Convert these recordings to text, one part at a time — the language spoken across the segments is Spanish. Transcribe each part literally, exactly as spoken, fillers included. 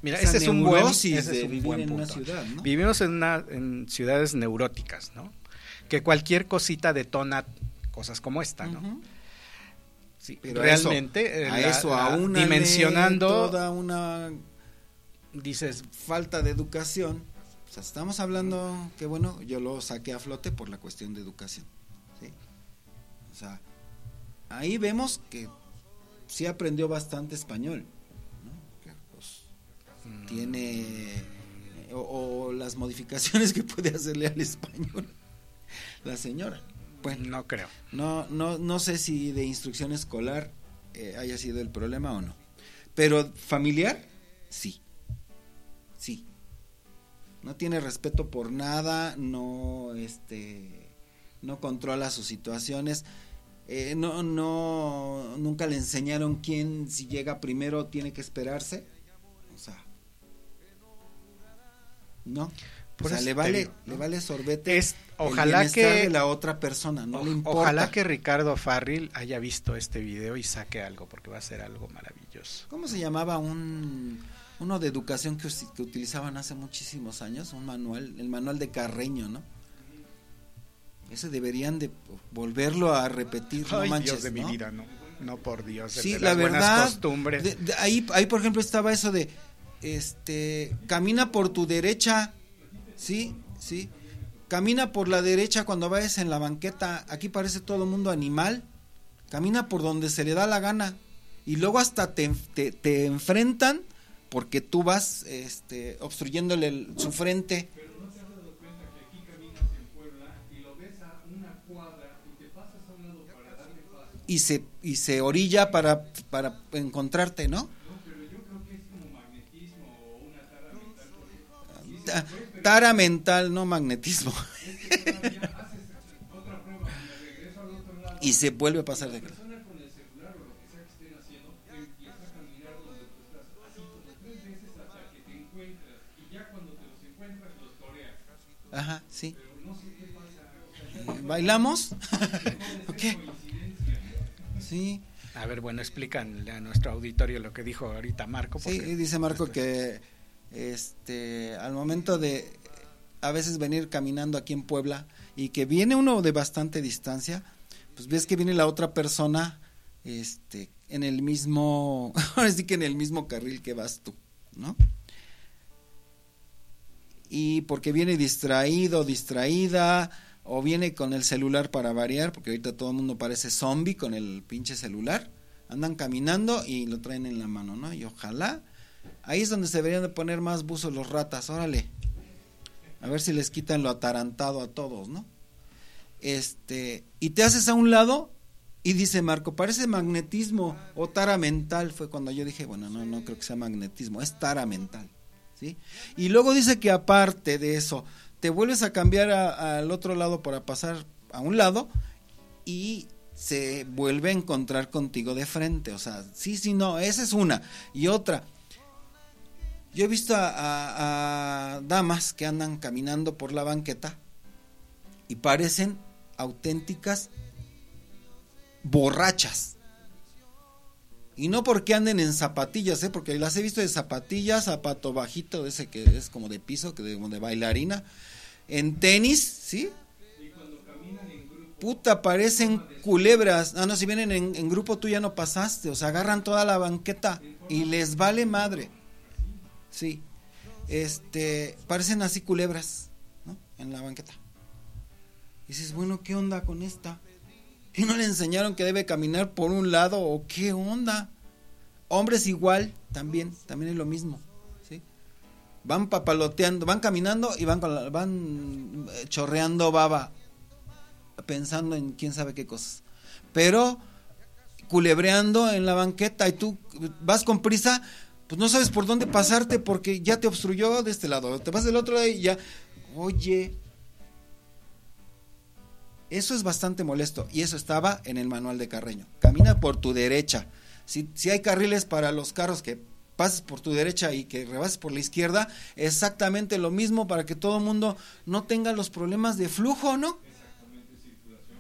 Mira, esa ese es un buen, neurosis ese de es un vivir buen en una punto. ciudad, ¿no? Vivimos en, una, en ciudades neuróticas, ¿no? Que cualquier cosita detona cosas como esta, ¿no? Uh-huh. Sí, pero realmente a la, eso la, aún dimensionando toda una dices falta de educación. O sea, estamos hablando que bueno, yo lo saqué a flote por la cuestión de educación, ¿sí? O sea, ahí vemos que sí aprendió bastante español, ¿no? Que, pues, mm. tiene o, o las modificaciones que puede hacerle al español la señora. Bueno, no creo. No, no, no sé si de instrucción escolar eh, haya sido el problema o no. Pero familiar, sí. Sí. No tiene respeto por nada, no, este, no controla sus situaciones. Eh, no, no, nunca le enseñaron quién, si llega primero, tiene que esperarse. O sea, no. Por o sea, le vale, digo, ¿no? le vale sorbete es, ojalá el que de la otra persona, no o, le importa. Ojalá que Ricardo Farril haya visto este video y saque algo, porque va a ser algo maravilloso. ¿Cómo se llamaba un uno de educación que, que utilizaban hace muchísimos años? Un manual, el manual de Carreño, ¿no? Ese deberían de volverlo a repetir. Ay, no manches, Dios de ¿no? mi vida, no, no por Dios. Sí, de la las verdad. Buenas costumbres. De, de, ahí, ahí, por ejemplo, estaba eso de, este, camina por tu derecha, sí, sí, camina por la derecha cuando vayas en la banqueta. Aquí parece todo mundo animal. Camina por donde se le da la gana y luego hasta te, te, te enfrentan porque tú vas, este, obstruyéndole el, su frente. Y se, y se orilla para, para encontrarte, ¿no? No, pero yo creo que es como magnetismo o una tara mental. Ta, tara mental, no magnetismo. Es que todavía haces otra prueba, me regreso al otro lado. Y se vuelve a pasar de La persona con el celular o lo que sea que estén haciendo empieza a caminar donde tú estás, así como tres veces hasta que te encuentras. Y ya cuando te los encuentras, los toreas. Ajá, sí. Pero no sé qué pasa. O sea, ¿bailamos? ¿O qué? Sí. A ver, bueno, explícanle a nuestro auditorio lo que dijo ahorita Marco. Sí, dice Marco que este al momento de a veces venir caminando aquí en Puebla y que viene uno de bastante distancia, pues ves que viene la otra persona este en el mismo, ahora sí que en el mismo carril que vas tú, ¿no? Y porque viene distraído, distraída, o viene con el celular para variar, porque ahorita todo el mundo parece zombie con el pinche celular, andan caminando y lo traen en la mano, ¿no? Y ojalá, ahí es donde se deberían de poner más buzos los ratas, órale, a ver si les quitan lo atarantado a todos, ¿no? Este, y te haces a un lado y dice Marco, parece magnetismo o tara mental, fue cuando yo dije, bueno, no, no creo que sea magnetismo, es tara mental, ¿sí? Y luego dice que aparte de eso, te vuelves a cambiar al otro lado para pasar a un lado y se vuelve a encontrar contigo de frente. O sea, sí, sí, no, esa es una. Y otra, yo he visto a, a, a damas que andan caminando por la banqueta y parecen auténticas borrachas. Y no porque anden en zapatillas, ¿eh? Porque las he visto de zapatillas, zapato bajito, ese que es como de piso, que de, como de bailarina, en tenis, ¿sí? Y cuando caminan en grupo, puta, parecen culebras. Ah, no, si vienen en, en grupo tú ya no pasaste, o sea, agarran toda la banqueta y les vale madre. Sí, este, parecen así culebras, ¿no? En la banqueta. Y dices, bueno, ¿qué onda con esta? ¿Y no le enseñaron que debe caminar por un lado o qué onda? Hombres igual, también, también es lo mismo, ¿sí? Van papaloteando, van caminando y van con la, van chorreando baba, pensando en quién sabe qué cosas. Pero culebreando en la banqueta y tú vas con prisa, pues no sabes por dónde pasarte porque ya te obstruyó de este lado, te vas del otro lado y ya, oye, eso es bastante molesto y eso estaba en el manual de Carreño. Camina por tu derecha. Si, si hay carriles para los carros que pases por tu derecha y que rebases por la izquierda, exactamente lo mismo para que todo el mundo no tenga los problemas de flujo, ¿no? exactamente, circulación.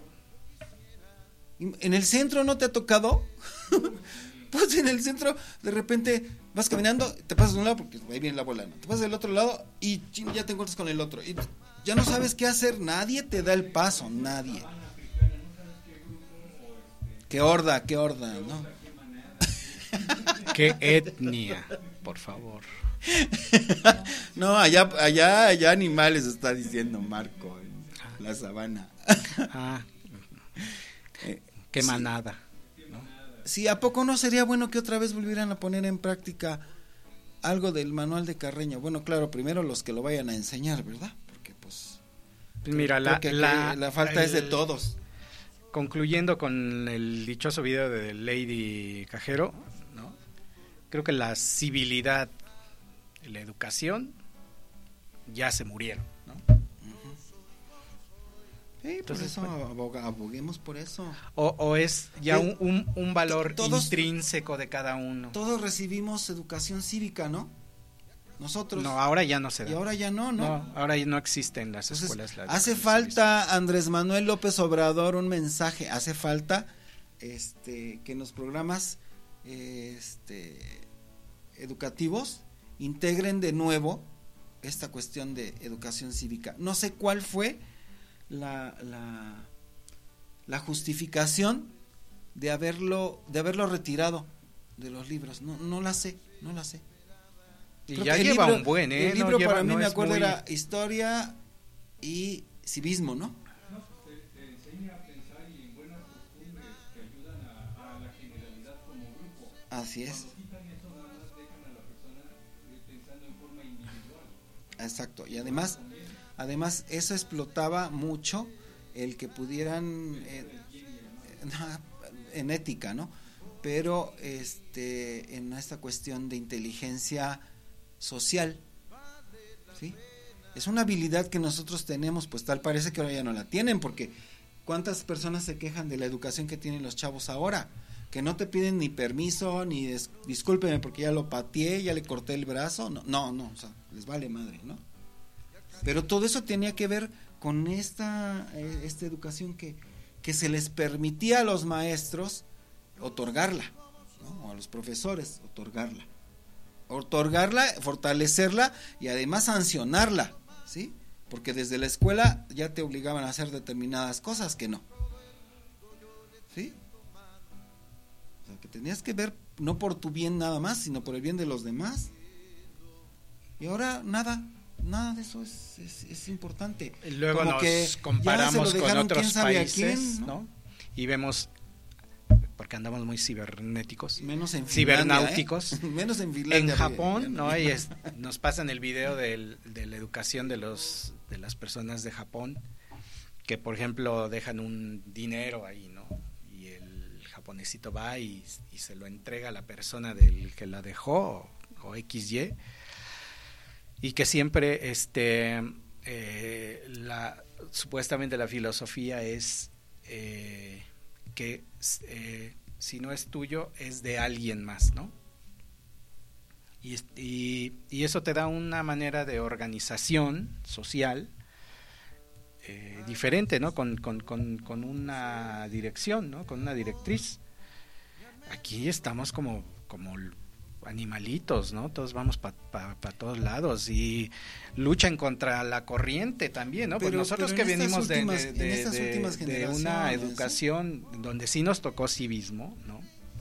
¿En el centro no te ha tocado? Pues en el centro de repente vas caminando, te pasas de un lado porque ahí viene la bola, ¿no? Te pasas del otro lado y ching, ya te encuentras con el otro. Y ya no sabes qué hacer, nadie te da el paso, nadie. Qué horda, qué horda, ¿no? Qué etnia, por favor. No, allá, allá, allá animales está diciendo Marco, en la sabana. Ah, Eh, qué sí. manada. ¿no? Sí, ¿a poco no sería bueno que otra vez volvieran a poner en práctica algo del manual de Carreño? Bueno, claro, primero los que lo vayan a enseñar, ¿verdad? Porque pues... Mira, creo la, que la, aquí la falta es de el- todos. Concluyendo con el dichoso video de Lady Cajero, ¿no? Creo que la civilidad, la educación, ya se murieron, ¿no? Sí, por Entonces, eso aboga- aboguemos por eso. O, o es ya Eh, un, un, un valor todos- intrínseco de cada uno. Todos recibimos educación cívica, ¿no? Nosotros. No, ahora ya no se da. Y ahora ya no, ¿no? No, ahora ya no existe en las Entonces, escuelas. la hace educación falta, Andrés Manuel López Obrador, un mensaje. Hace falta este, que en los programas este, educativos integren de nuevo esta cuestión de educación cívica. No sé cuál fue la, la, la justificación de haberlo, de haberlo retirado de los libros. No, no la sé, no la sé. Y Creo ya que el lleva libro- un buen, ¿eh? El No libro lleva- para mí no me es acuerdo muy- era historia y civismo, ¿no? No, te, te enseña a pensar y en buenas costumbres que ayudan a, a la generalidad como grupo. Así es, Cuando quitan eso, nada más dejan a la persona eh, pensando en forma individual. exacto. Y además, además eso explotaba mucho el que pudieran eh, en ética, ¿no? Pero este en esta cuestión de inteligencia social, ¿sí? Es una habilidad que nosotros tenemos, pues tal parece que ahora ya no la tienen, porque ¿cuántas personas se quejan de la educación que tienen los chavos ahora? Que no te piden ni permiso, ni des- discúlpeme porque ya lo pateé, ya le corté el brazo, no, no, no, o sea, les vale madre, ¿no? Pero todo eso tenía que ver con esta, eh, esta educación que, que se les permitía a los maestros otorgarla, ¿no? O a los profesores otorgarla. Otorgarla, fortalecerla y además sancionarla, ¿sí? Porque desde la escuela ya te obligaban a hacer determinadas cosas que no. ¿Sí? O sea, que tenías que ver no por tu bien nada más, sino por el bien de los demás. Y ahora nada, nada de eso es, es, es importante. Y luego Como nos que ya se lo comparamos con dejaron otros quién sabe a países, quién, ¿no? ¿no? Y vemos, porque andamos muy cibernéticos, Menos en Finlandia, cibernáuticos. ¿eh? Menos en Finlandia. En Japón, ya ¿no? Y es- nos pasan el video del- de la educación de los de las personas de Japón, que por ejemplo dejan un dinero ahí, ¿no? Y el japonesito va y, y se lo entrega a la persona del que la dejó, o, o equis ye, y que siempre este eh, la supuestamente la filosofía es eh, que eh, si no es tuyo es de alguien más, ¿no? Y, es- y, y eso te da una manera de organización social eh, diferente, ¿no? Con, con, con, con una dirección, ¿no? Con una directriz. Aquí estamos como, como animalitos, ¿no? Todos vamos para pa, pa todos lados y luchan contra la corriente también, ¿no? Pues Pero- nosotros pero que en estas venimos de, últimas- de, en de- estas de- últimas de una generaciones, educación donde sí nos tocó civismo, ¿no?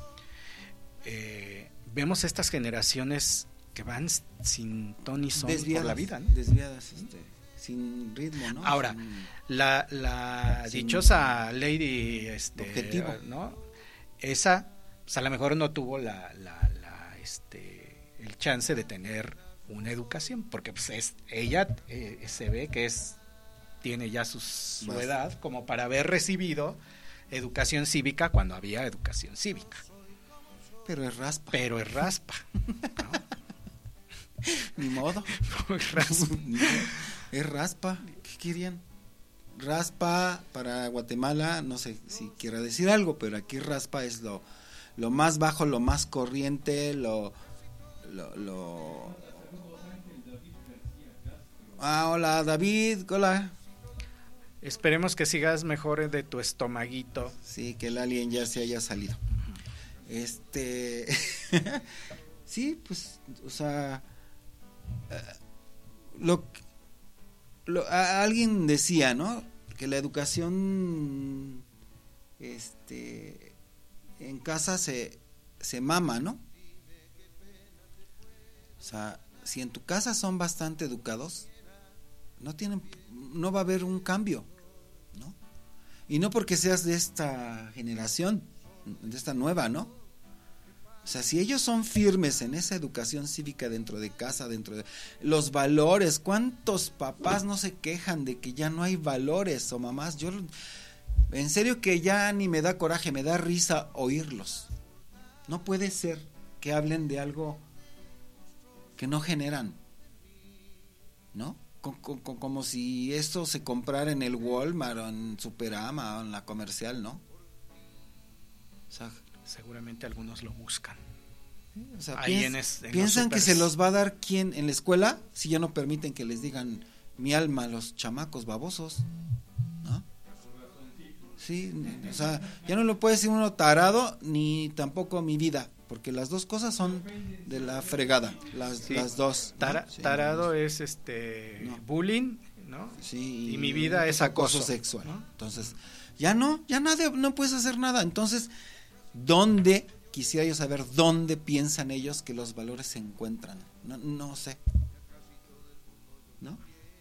Eh, vemos estas generaciones que van s- sin ton ni son desviadas, por la vida, ¿no? desviadas, este, sin ritmo, ¿no? Ahora, Sin- La, la Sin dichosa Lady, este, objetivo. ¿no? Esa, pues a lo mejor no tuvo la, la, la, este, el chance de tener una educación, porque pues es, ella eh, se ve que es, tiene ya sus, su Más. edad como para haber recibido educación cívica cuando había educación cívica, pero es raspa, pero es raspa, ¿no? ni modo. Es raspa. Ni modo. Es raspa, ¿qué querían? Raspa para Guatemala, no sé si quiera decir algo, pero aquí raspa es lo, lo más bajo, lo más corriente, lo, lo, lo... Ah, hola David, hola. Esperemos que sigas mejor de tu estomaguito. Sí, que el alien ya se haya salido. Este, Sí, pues, o sea, uh, lo, lo a, alguien decía, ¿no? Que la educación, este, en casa se, se mama, ¿no? O sea, si en tu casa son bastante educados, no tienen, no va a haber un cambio, ¿no? Y no porque seas de esta generación, de esta nueva, ¿no? O sea, si ellos son firmes en esa educación cívica dentro de casa, dentro de los valores, ¿cuántos papás no se quejan de que ya no hay valores o mamás? Yo, en serio que ya ni me da coraje, me da risa oírlos. No puede ser que hablen de algo que no generan, ¿no? Como si esto se comprara en el Walmart o en Superama o en la comercial, ¿no? O sea, seguramente algunos lo buscan. O sea, Ahí piens, en es, en piensan que se los va a dar quién en la escuela si ya no permiten que les digan mi alma a los chamacos babosos, ¿no? Sí, o sea, ya no lo puede decir uno tarado ni tampoco mi vida, porque las dos cosas son de la fregada, las, sí. las dos. Tara, ¿no? Sí, tarado no. es este no. bullying, ¿no? Sí, y mi vida es acoso, acoso sexual. ¿no? Entonces, ya no, ya nadie, no puedes hacer nada. Entonces, ¿dónde? Quisiera yo saber dónde piensan ellos que los valores se encuentran. No, no sé. ¿No?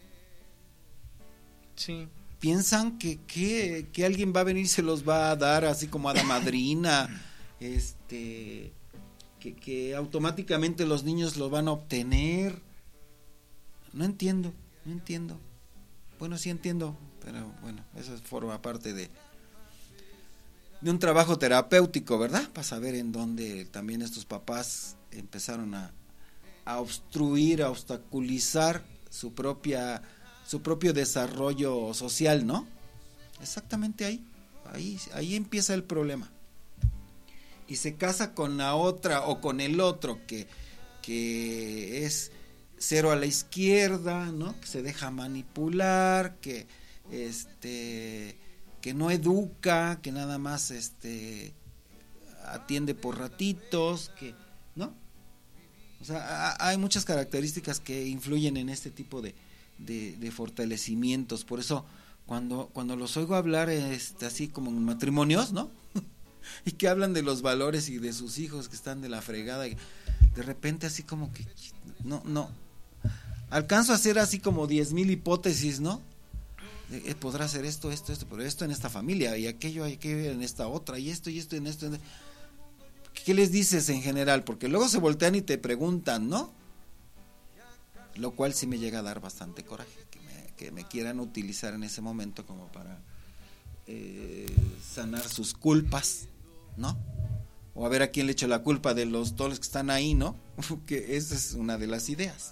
Sí. Piensan que, que, que alguien va a venir y se los va a dar así como a la madrina, este, que, que automáticamente los niños lo van a obtener. No entiendo, no entiendo. Bueno, sí entiendo, pero bueno, eso forma parte de de un trabajo terapéutico, ¿verdad? Para saber en dónde también estos papás empezaron a, a obstruir, a obstaculizar su propia su propio desarrollo social, ¿no? Exactamente ahí, ahí, ahí empieza el problema. Y se casa con la otra o con el otro que, que es cero a la izquierda, ¿no? Que se deja manipular, que este que no educa, que nada más este atiende por ratitos, que, ¿no? O sea, hay muchas características que influyen en este tipo de De, de fortalecimientos. Por eso cuando cuando los oigo hablar este así como en matrimonios, ¿no? Y que hablan de los valores y de sus hijos que están de la fregada, y de repente así como que no no alcanzo a hacer así como diez mil hipótesis, ¿no? Eh, podrá ser esto, esto, esto, pero esto en esta familia y aquello, aquello en esta otra y esto y esto en esto. En... ¿Qué les dices en general? Porque luego se voltean y te preguntan, ¿no? Lo cual sí me llega a dar bastante coraje, que me, que me quieran utilizar en ese momento como para eh, sanar sus culpas, ¿no? O a ver a quién le echo la culpa de los todos los que están ahí, ¿no? Que esa es una de las ideas.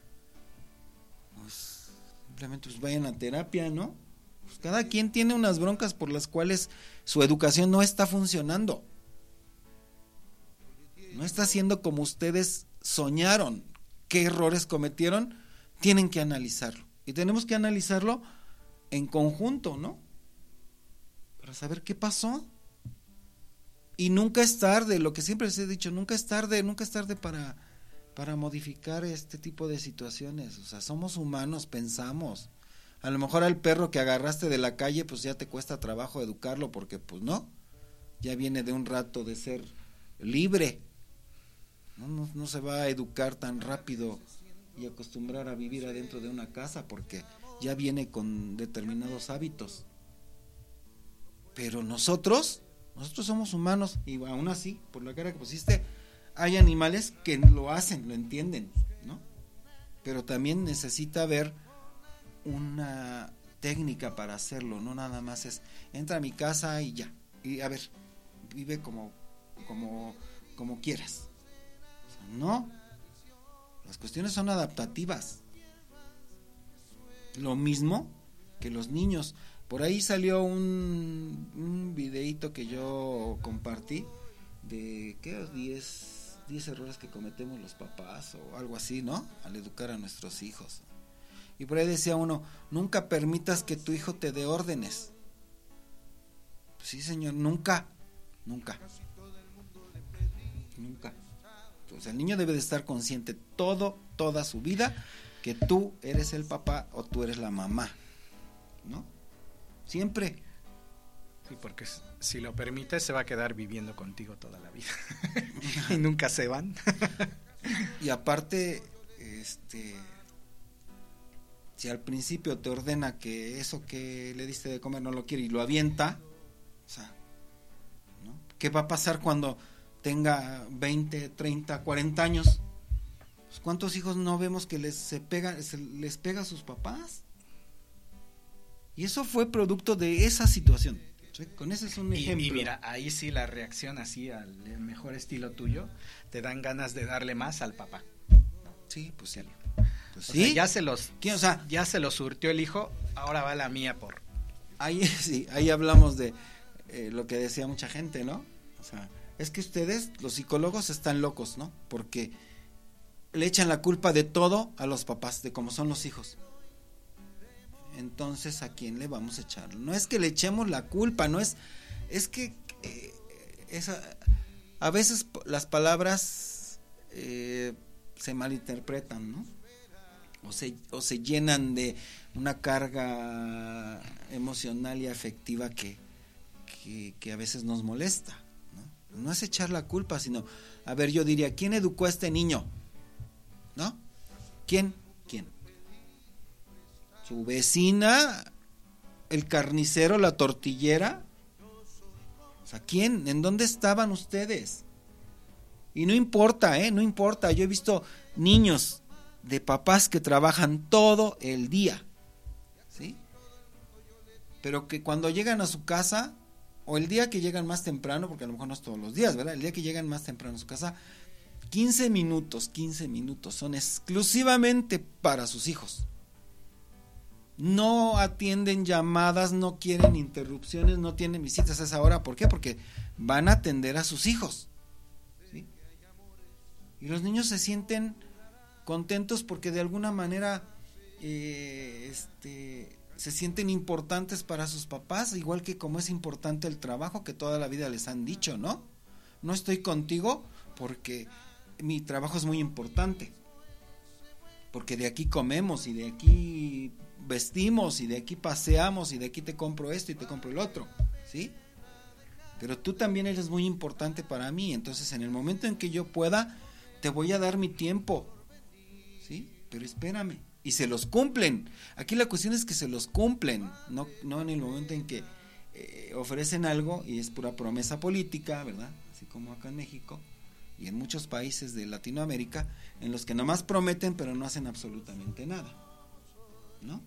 Pues simplemente pues vayan a terapia, ¿no? Pues cada quien tiene unas broncas por las cuales su educación no está funcionando. No está siendo como ustedes soñaron. ¿Qué errores cometieron? Tienen que analizarlo. Y tenemos que analizarlo en conjunto, ¿no? Para saber qué pasó. Y nunca es tarde, lo que siempre les he dicho, nunca es tarde, nunca es tarde para, para modificar este tipo de situaciones. O sea, somos humanos, pensamos. A lo mejor al perro que agarraste de la calle, pues ya te cuesta trabajo educarlo, porque pues no, ya viene de un rato de ser libre. No, no, no se va a educar tan rápido y acostumbrar a vivir adentro de una casa porque ya viene con determinados hábitos. Pero nosotros, nosotros somos humanos y aún así, por la cara que pusiste, hay animales que lo hacen, lo entienden, ¿no? Pero también necesita haber una técnica para hacerlo, no nada más es entra a mi casa y ya, y a ver, vive como, como, como quieras. No, las cuestiones son adaptativas. Lo mismo que los niños. Por ahí salió un, un videíto que yo compartí de ¿qué? diez, diez errores que cometemos los papás o algo así, ¿no? Al educar a nuestros hijos. Y por ahí decía uno, nunca permitas que tu hijo te dé órdenes. Sí, señor, nunca, nunca, nunca. O sea, el niño debe de estar consciente todo, toda su vida, que tú eres el papá o tú eres la mamá, ¿no? Siempre. Sí, porque si lo permites se va a quedar viviendo contigo toda la vida y nunca se van. Y aparte, este, si al principio te ordena que eso que le diste de comer no lo quiere y lo avienta, o sea, ¿no? ¿Qué va a pasar cuando tenga veinte, treinta, cuarenta años? Pues, ¿cuántos hijos no vemos que les se pega, se les pega a sus papás? Y eso fue producto de esa situación. ¿Sí? Con ese es un ejemplo. Y, y mira, ahí sí la reacción así al mejor estilo tuyo, te dan ganas de darle más al papá. Sí, pues sí. Pues o sí. sea, ya se los, ¿Quién, o sea, ya se los surtió el hijo, ahora va la mía por. Ahí sí, ahí hablamos de eh, lo que decía mucha gente, ¿no? O sea, es que ustedes, los psicólogos, están locos, ¿no? Porque le echan la culpa de todo a los papás, de cómo son los hijos. Entonces, ¿a quién le vamos a echar? No es que le echemos la culpa, no es, es que eh, esa, a veces las palabras eh, se malinterpretan, ¿no? O se, o se llenan de una carga emocional y afectiva que, que, que a veces nos molesta, ¿no? No es echar la culpa, sino, a ver, yo diría, ¿quién educó a este niño? ¿No? ¿Quién? ¿Quién? ¿Su vecina? ¿El carnicero? ¿La tortillera? O sea, ¿quién? ¿En dónde estaban ustedes? Y no importa, ¿eh? No importa. Yo he visto niños de papás que trabajan todo el día, ¿sí? Pero que cuando llegan a su casa, o el día que llegan más temprano, porque a lo mejor no es todos los días, ¿verdad? El día que llegan más temprano a su casa, quince minutos, quince minutos son exclusivamente para sus hijos. No atienden llamadas, no quieren interrupciones, no tienen visitas a esa hora. ¿Por qué? Porque van a atender a sus hijos, ¿sí? Y los niños se sienten contentos porque de alguna manera eh, este, se sienten importantes para sus papás, igual que como es importante el trabajo que toda la vida les han dicho, ¿no? No estoy contigo porque mi trabajo es muy importante, porque de aquí comemos y de aquí vestimos y de aquí paseamos y de aquí te compro esto y te compro el otro, ¿sí? Pero tú también eres muy importante para mí, entonces en el momento en que yo pueda te voy a dar mi tiempo, ¿sí? Pero espérame, y se los cumplen. Aquí la cuestión es que se los cumplen, no, no en el momento en que eh, ofrecen algo y es pura promesa política, ¿verdad? Así como acá en México y en muchos países de Latinoamérica, en los que nomás prometen pero no hacen absolutamente nada, ¿no?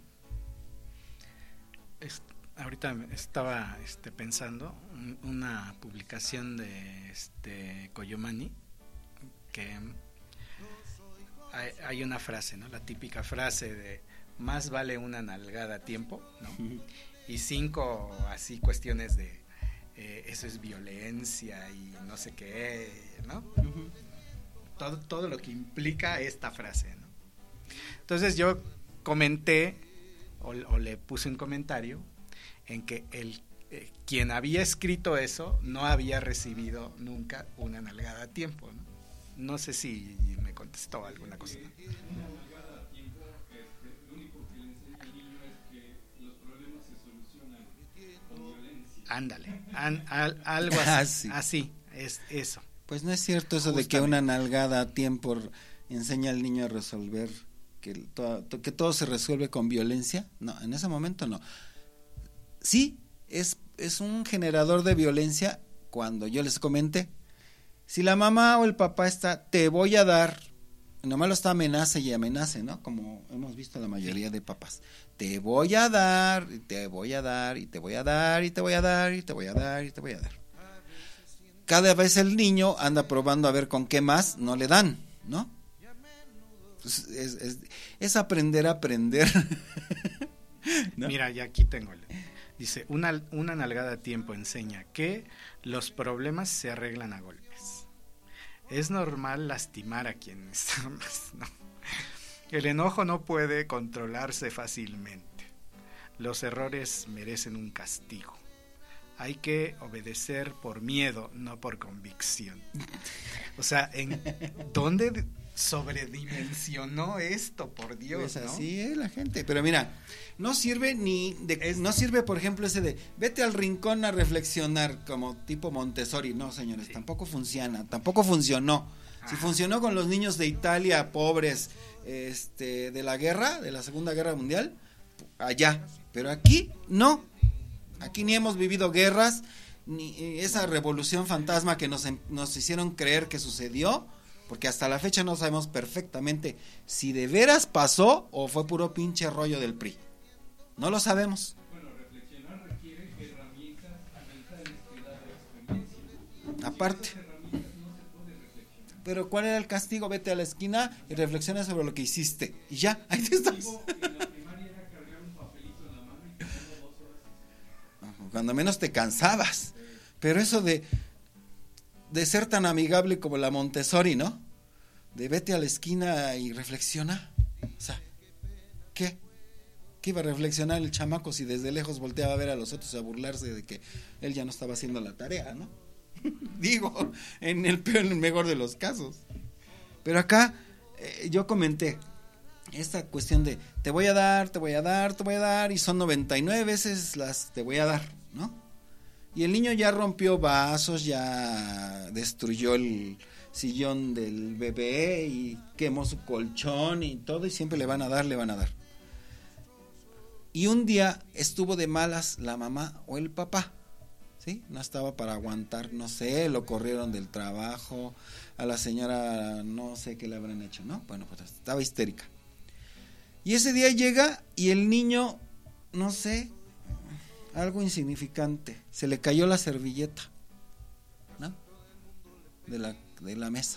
Es, ahorita estaba este, pensando un, una publicación de este Coyomani que hay, hay una frase, ¿no? La típica frase de más vale una nalgada a tiempo, ¿no? Uh-huh. Y cinco así cuestiones de eh, eso es violencia y no sé qué, ¿no? Uh-huh. Todo, todo lo que implica esta frase, ¿no? Entonces yo comenté o, o le puse un comentario en que el eh, quien había escrito eso no había recibido nunca una nalgada a tiempo, ¿no? No sé si me contestó alguna cosa, ¿no? Una nalgada a tiempo, este, lo único que le enseña al niño es que los problemas se solucionan con violencia. Ándale, an, al, algo así, ah, sí. así, es eso. Pues no es cierto eso Justamente. De que una nalgada a tiempo enseña al niño a resolver, que todo, que todo se resuelve con violencia. No, en ese momento no. Sí, es, es un generador de violencia cuando yo les comenté. Si la mamá o el papá está, te voy a dar, nomás lo está amenace y amenace, ¿no? Como hemos visto la mayoría de papás. Te voy a dar, y te voy a dar, y te voy a dar, y te voy a dar, y te voy a dar, y te voy a dar. Cada vez el niño anda probando a ver con qué más no le dan, ¿no? Es, es, es, es aprender a aprender. ¿No? Mira, ya aquí tengo el... Dice, una, una nalgada a tiempo enseña que los problemas se arreglan a golpes. Es normal lastimar a quienes amas, ¿no? El enojo no puede controlarse fácilmente. Los errores merecen un castigo. hay que obedecer por miedo, no por convicción. O sea, ¿en dónde sobredimensionó esto, por Dios? Pues ¿no? así es la gente, pero mira, no sirve ni de, es, no sirve, por ejemplo, ese de vete al rincón a reflexionar como tipo Montessori. No, señores, sí. tampoco funciona, tampoco funcionó. Ah. Si funcionó con los niños de Italia pobres, este, de la guerra, de la Segunda Guerra Mundial, allá, pero aquí no. Aquí ni hemos vivido guerras, ni esa revolución fantasma que nos, nos hicieron creer que sucedió, porque hasta la fecha no sabemos perfectamente si de veras pasó o fue puro pinche rollo del P R I. No lo sabemos. Bueno, reflexionar requiere herramientas mentales que da la experiencia. Aparte. Sin esas herramientas no se puede reflexionar. Pero ¿cuál era el castigo? Vete a la esquina y reflexiona sobre lo que hiciste. Y ya, ahí te estás. En la primaria era cargar un papelito en la mano y pasando dos horas. Cuando menos te cansabas. Pero eso de de ser tan amigable como la Montessori, ¿no? De vete a la esquina y reflexiona. O sea, ¿qué? ¿Qué iba a reflexionar el chamaco si desde lejos volteaba a ver a los otros y a burlarse de que él ya no estaba haciendo la tarea, ¿no? Digo, en el peor, en el mejor de los casos. Pero acá eh, yo comenté esta cuestión de te voy a dar, te voy a dar, te voy a dar, y son noventa y nueve veces las te voy a dar, ¿no? Y el niño ya rompió vasos, ya destruyó el sillón del bebé y quemó su colchón y todo, y siempre le van a dar, le van a dar. Y un día estuvo de malas la mamá o el papá, ¿sí? No estaba para aguantar, no sé, lo corrieron del trabajo, a la señora no sé qué le habrán hecho, ¿no? Bueno, pues estaba histérica. Y ese día llega y el niño, no sé, algo insignificante, se le cayó la servilleta, ¿no? De la, de la mesa.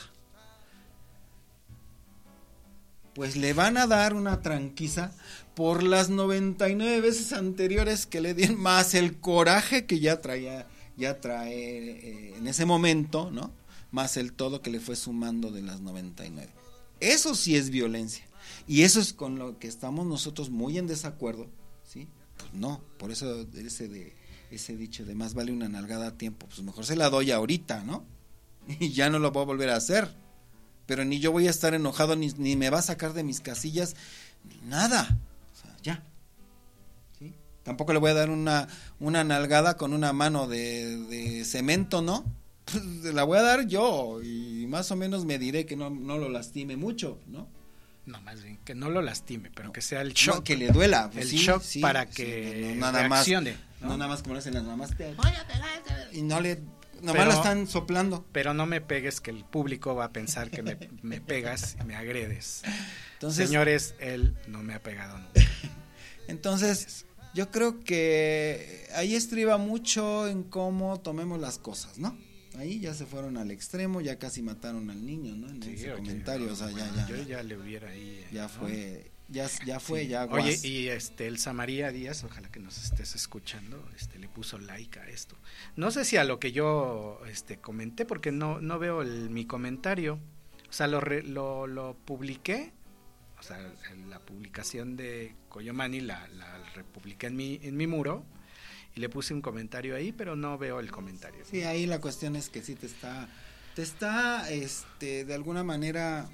Pues le van a dar una tranquiza por las noventa y nueve veces anteriores que le dieron, más el coraje que ya traía, ya trae eh, en ese momento, ¿no? Más el todo que le fue sumando de las noventa y nueve. Eso sí es violencia. Y eso es con lo que estamos nosotros muy en desacuerdo, ¿sí? Pues no, por eso ese de ese dicho de más vale una nalgada a tiempo, pues mejor se la doy ahorita, ¿no? Y ya no lo voy a volver a hacer. Pero ni yo voy a estar enojado, ni, ni me va a sacar de mis casillas, ni nada. O sea, ya. ¿Sí? Tampoco le voy a dar una, una nalgada con una mano de, de cemento, ¿no? Pues la voy a dar yo y más o menos me diré que no, no lo lastime mucho, ¿no? No, más bien que no lo lastime, pero que sea el shock. No, que le duela. Pues el sí, shock sí, para sí, que no, nada reaccione. Más, ¿no? no nada más como lo hacen las mamás, te voy a pegar, y no le, nomás pero, la están soplando. Pero no me pegues, que el público va a pensar que me, me pegas y me agredes. Entonces, señores, él no me ha pegado nunca. Entonces, yo creo que ahí estriba mucho en cómo tomemos las cosas, ¿no? Ahí ya se fueron al extremo, ya casi mataron al niño, ¿no? En sí, ese oye, comentario, o sea, bueno, ya, ya. Yo ya le hubiera ahí. Ya ¿no? fue, ya, ya fue, sí. ya. Oye, guas. y este, Elsa María Díaz, ojalá que nos estés escuchando, este, le puso like a esto. No sé si a lo que yo, este, comenté, porque no, no veo el, mi comentario. O sea, lo, re, lo, lo publiqué, o sea, la publicación de Coyomani la, la republiqué en mi, en mi muro. Y le puse un comentario ahí, pero no veo el comentario. Sí, ahí la cuestión es que sí te está, te está, este, de alguna manera,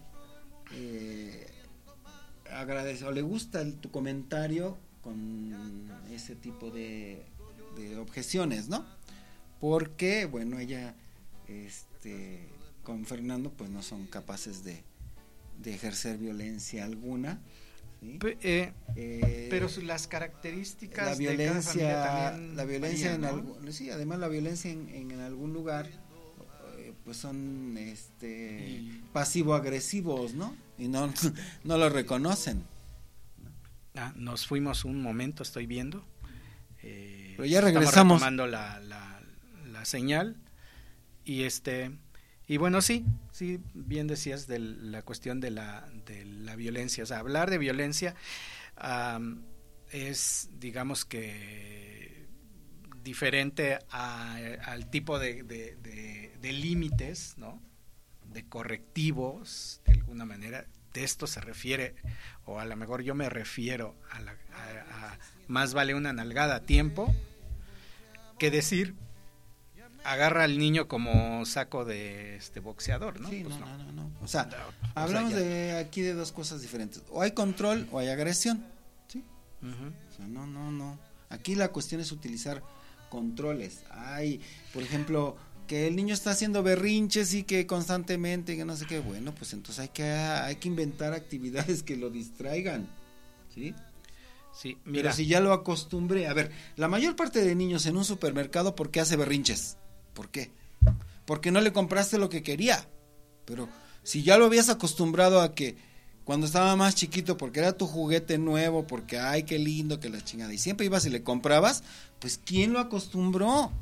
eh, agradece, o le gusta el, tu comentario con ese tipo de, de objeciones, ¿no? Porque, bueno, ella, este, con Fernando, pues no son capaces de, de ejercer violencia alguna. ¿Sí? P eh, eh, pero las características la violencia, de cada también la violencia varían, en ¿no? algún, sí, además la violencia en, en, en algún lugar, eh, pues son, este, y... pasivo-agresivos, ¿no? Y no, no lo reconocen. Ah, nos fuimos un momento, estoy viendo. Eh, pero ya regresamos. Estamos retomando la, la, la señal y este. Y bueno, sí, sí, bien decías de la cuestión de la, de la violencia. O sea, hablar de violencia um, es, digamos que, diferente a, al tipo de, de, de, de límites, ¿no? De correctivos, de alguna manera. De esto se refiere, o a lo mejor yo me refiero a, la, a, a más vale una nalgada a tiempo, qué decir, agarra al niño como saco de este boxeador, ¿no? Sí, Pues no, no. no, no, no. O sea, No, o hablamos sea, ya- de aquí de dos cosas diferentes. O hay control o hay agresión. ¿Sí? Ujú. O sea, no, no, no. Aquí la cuestión es utilizar controles. Hay, por ejemplo, que el niño está haciendo berrinches y que constantemente, que no sé qué, bueno, pues entonces hay que hay que inventar actividades que lo distraigan. ¿Sí? Sí, Pero mira, si ya lo acostumbré, a ver, la mayor parte de niños en un supermercado, ¿por qué hace berrinches? ¿Por qué? Porque no le compraste lo que quería. Pero si ya lo habías acostumbrado a que cuando estaba más chiquito, porque era tu juguete nuevo, porque ay, qué lindo, que la chingada, y siempre ibas y le comprabas, pues ¿quién lo acostumbró?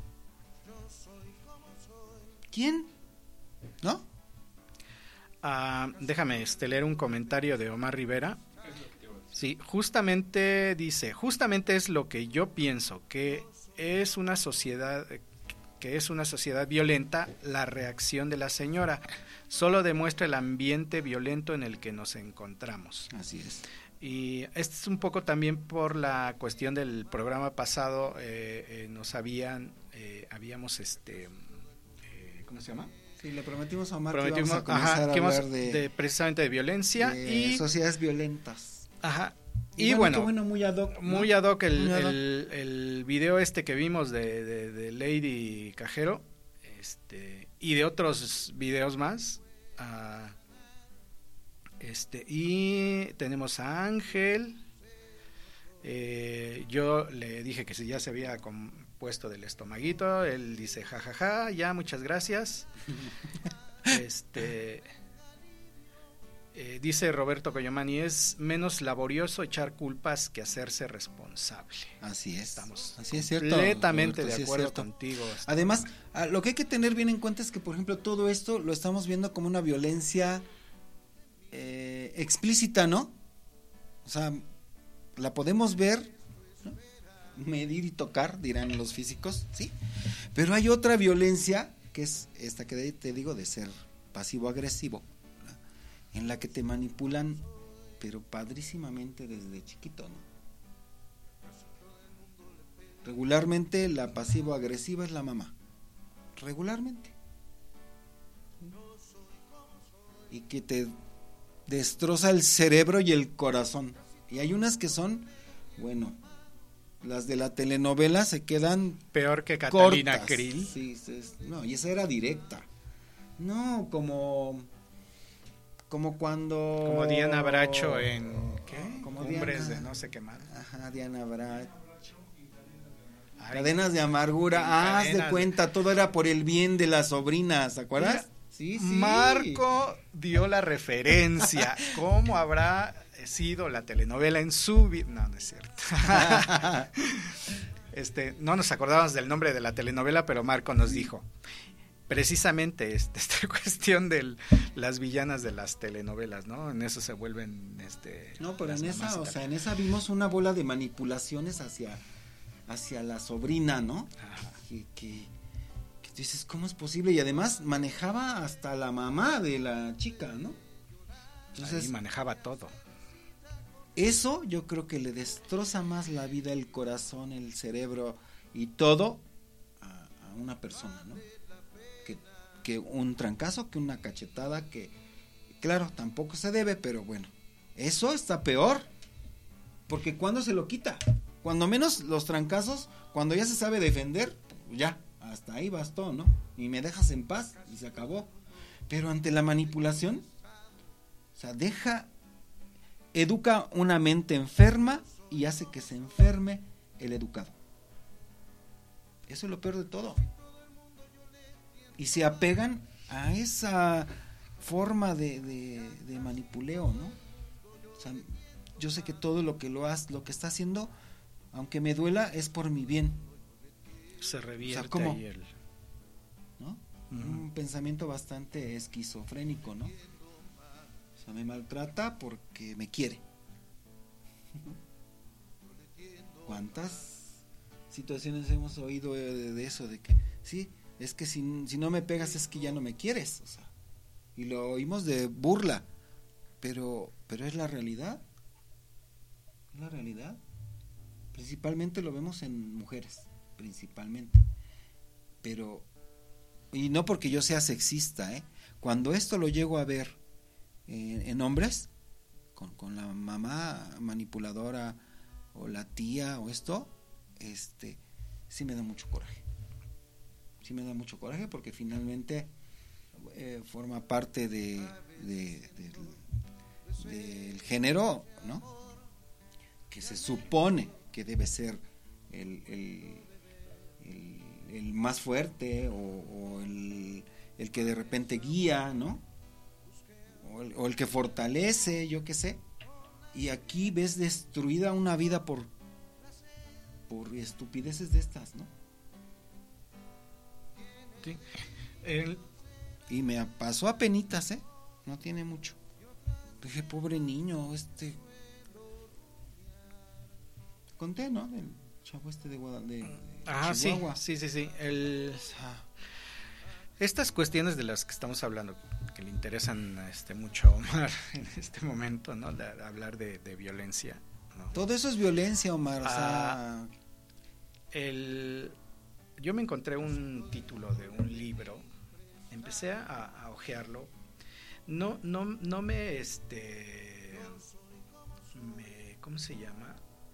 ¿Quién? ¿No? ah, déjame este, leer un comentario de Omar Rivera. Sí, justamente dice, justamente es lo que yo pienso, que es una sociedad, que es una sociedad violenta. La reacción de la señora solo demuestra el ambiente violento en el que nos encontramos. Así es. Y esto es un poco también por la cuestión del programa pasado, eh, eh, nos habían, eh, habíamos este, eh, ¿cómo se llama? Sí, le prometimos a Omar Prometimos, que íbamos a comenzar ajá, a que íbamos hablar de, de precisamente de violencia de y, sociedades violentas. ajá, Y, y bueno, bueno, qué bueno, muy ad hoc, ¿no? muy ad hoc el, Muy ad hoc. el, el video este que vimos de, de, de Lady Cajero, este, y de otros videos más. Uh, este, y tenemos a Ángel. Eh, yo le dije que si ya se había compuesto del estomaguito, él dice jajaja, ja, ja, ya, muchas gracias. este eh, dice Roberto Coyomani, es menos laborioso echar culpas que hacerse responsable. Así es. Estamos Así es cierto, completamente Roberto, de sí es acuerdo cierto. contigo. Además, a, lo que hay que tener bien en cuenta es que, por ejemplo, todo esto lo estamos viendo como una violencia eh, explícita, ¿no? O sea, la podemos ver, ¿no? Medir y tocar, dirán los físicos, ¿sí? Pero hay otra violencia, que es esta que te digo, de ser pasivo-agresivo, ¿verdad? En la que te manipulan, pero padrísimamente desde chiquito, ¿no? Regularmente la pasivo-agresiva es la mamá. Regularmente. Y que te destroza el cerebro y el corazón. Y hay unas que son, bueno, las de la telenovela se quedan peor que Catalina cortas. Krill. Sí, sí, no, y esa era directa. No, como como cuando como Diana Bracho en ¿qué? Como Cumbres Diana, de no sé qué más. Ajá, Diana Bracho. Ay, Cadenas de amargura. Ah, haz de cadenas. cuenta, todo era por el bien de las sobrinas, ¿te acuerdas? Mira, Sí, sí. Marco dio la referencia. ¿Cómo habrá sido la telenovela en su vida? No, no es cierto. este, no nos acordábamos del nombre de la telenovela, pero Marco nos dijo. Precisamente este, esta cuestión de las villanas de las telenovelas, ¿no? En eso se vuelven este No, pero las en mamás esa, y o tal. sea, en esa vimos una bola de manipulaciones hacia hacia la sobrina, ¿no? Ajá. Que, que, que tú dices, ¿cómo es posible? Y además manejaba hasta la mamá de la chica, ¿no? Entonces, Ahí manejaba todo. eso yo creo que le destroza más la vida, el corazón, el cerebro y todo a, a una persona, ¿no? Que, que un trancazo, que una cachetada, que claro, tampoco se debe, pero bueno, eso está peor, porque cuando se lo quita, cuando menos los trancazos, cuando ya se sabe defender, ya, hasta ahí bastó, ¿no? Y me dejas en paz y se acabó. Pero ante la manipulación, o sea, deja, educa una mente enferma y hace que se enferme el educado. Eso es lo peor de todo. Y se apegan a esa forma de, de, de manipuleo, ¿no? O sea, yo sé que todo lo que lo has, lo que está haciendo, aunque me duela, es por mi bien, Se revierte O sea, ¿cómo? ahí el... ¿no? Ujú. Un pensamiento bastante esquizofrénico, ¿no? O sea, me maltrata porque me quiere. ¿Cuántas situaciones hemos oído de, de eso? De que, sí, es que si, si no me pegas es que ya no me quieres, o sea, y lo oímos de burla, pero, pero es la realidad, es la realidad. Principalmente lo vemos en mujeres. principalmente. Pero, y no porque yo sea sexista, ¿eh? Cuando esto lo llego a ver eh, en hombres, con, con la mamá manipuladora o la tía o esto, este, sí me da mucho coraje. Sí me da mucho coraje porque finalmente eh, forma parte de, de, de, del género, ¿no? Que se supone que debe ser el, el, el, el más fuerte o, o el, el que de repente guía, ¿no? O el, o el que fortalece, yo qué sé. Y aquí ves destruida una vida por por estupideces de estas, ¿no? Sí. El... Y me pasó a penitas, ¿eh? No tiene mucho. Dije, pobre niño, este... Conté, ¿no? Del chavo este de Guadalajara. Ah, sí, sí, sí, sí. El... Estas cuestiones de las que estamos hablando, que le interesan este, mucho a Omar en este momento, ¿no? De, de hablar de, de violencia, ¿no? Todo eso es violencia, Omar. O ah, sea... el... Yo me encontré un título de un libro, empecé a, a hojearlo, no, no, no me, este, me, ¿cómo se llama?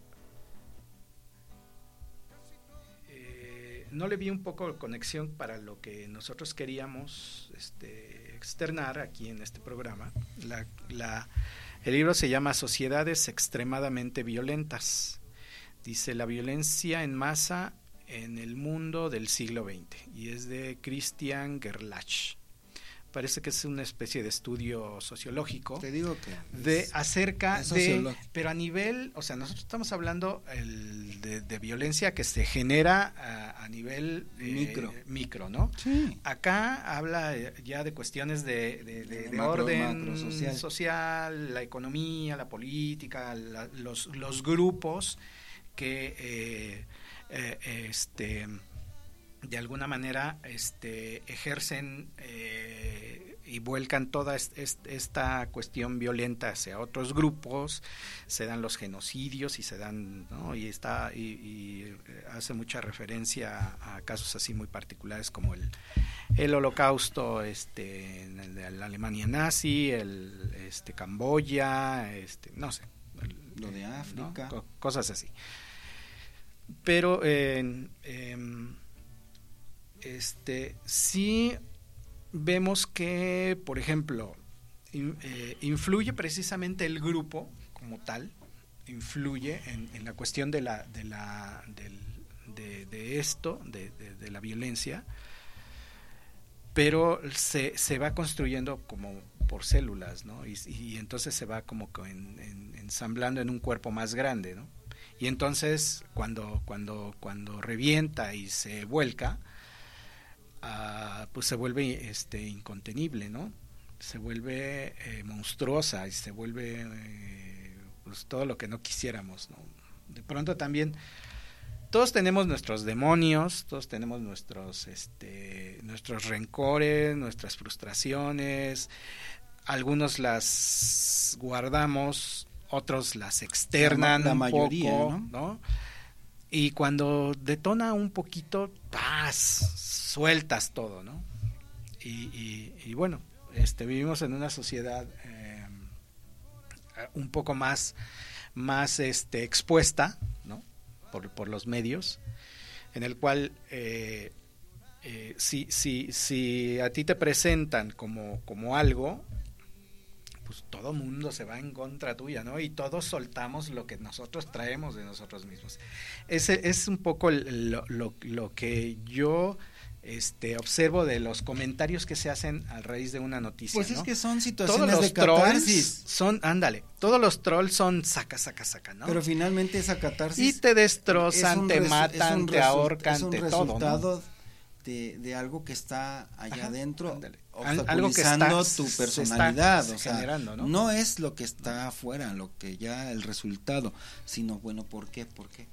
Eh, no le vi un poco de conexión para lo que nosotros queríamos, este, externar aquí en este programa. La, la, el libro se llama Sociedades extremadamente violentas. Dice la violencia en masa en el mundo del siglo veinte y es de Christian Gerlach. Parece que es una especie de estudio sociológico. Te digo que de es, acerca es de, pero a nivel, o sea, nosotros estamos hablando el, de, de violencia que se genera a, a nivel eh, micro, micro, ¿no? Sí. Acá habla ya de cuestiones de, de, de, de macro, orden macro social. social, la economía, la política, la, los, los grupos que eh, eh, este de alguna manera este ejercen eh, y vuelcan toda est, est, esta cuestión violenta hacia otros grupos, se dan los genocidios y se dan, ¿no? y está y, y hace mucha referencia a, a casos así muy particulares como el el holocausto este de la Alemania nazi, el este Camboya, este no sé, el, lo de África, ¿no? Cosas así. Pero eh, eh, este sí vemos que, por ejemplo, in, eh, influye precisamente el grupo como tal, influye en, en la cuestión de la de la del, de, de esto, de, de, de la violencia, pero se, se va construyendo como por células, ¿no? Y, y entonces se va como en, en, ensamblando en un cuerpo más grande, ¿no? Y entonces cuando cuando cuando revienta y se vuelca, uh, pues se vuelve este incontenible, ¿no? Se vuelve eh, monstruosa y se vuelve eh, pues todo lo que no quisiéramos, ¿no? De pronto también todos tenemos nuestros demonios, todos tenemos nuestros este nuestros rencores, nuestras frustraciones, algunos las guardamos, otros las externan la, la un mayoría, poco, ¿no? ¿no? Y cuando detona un poquito, ¡paz!, sueltas todo, ¿no? Y, y, y bueno, este vivimos en una sociedad eh, un poco más, más este, expuesta, ¿no? Por, por los medios, en el cual eh, eh, si, si, si a ti te presentan como, como algo, pues todo mundo se va en contra tuya, ¿no? Y todos soltamos lo que nosotros traemos de nosotros mismos. Ese es un poco lo, lo, lo que yo este, observo de los comentarios que se hacen a raíz de una noticia, pues ¿no? es que son situaciones todos los de catarsis. Trolls son, ándale, todos los trolls son saca, saca, saca, ¿no? Pero finalmente esa catarsis y te destrozan, te matan, te ahorcan, es un te resultado todo, ¿no? de, de algo que está allá Ajá, adentro, ándale. obstaculizando algo que está, tu personalidad, está o sea, generando, ¿no? no es lo que está afuera, lo que ya el resultado, sino bueno, ¿por qué? ¿Por qué?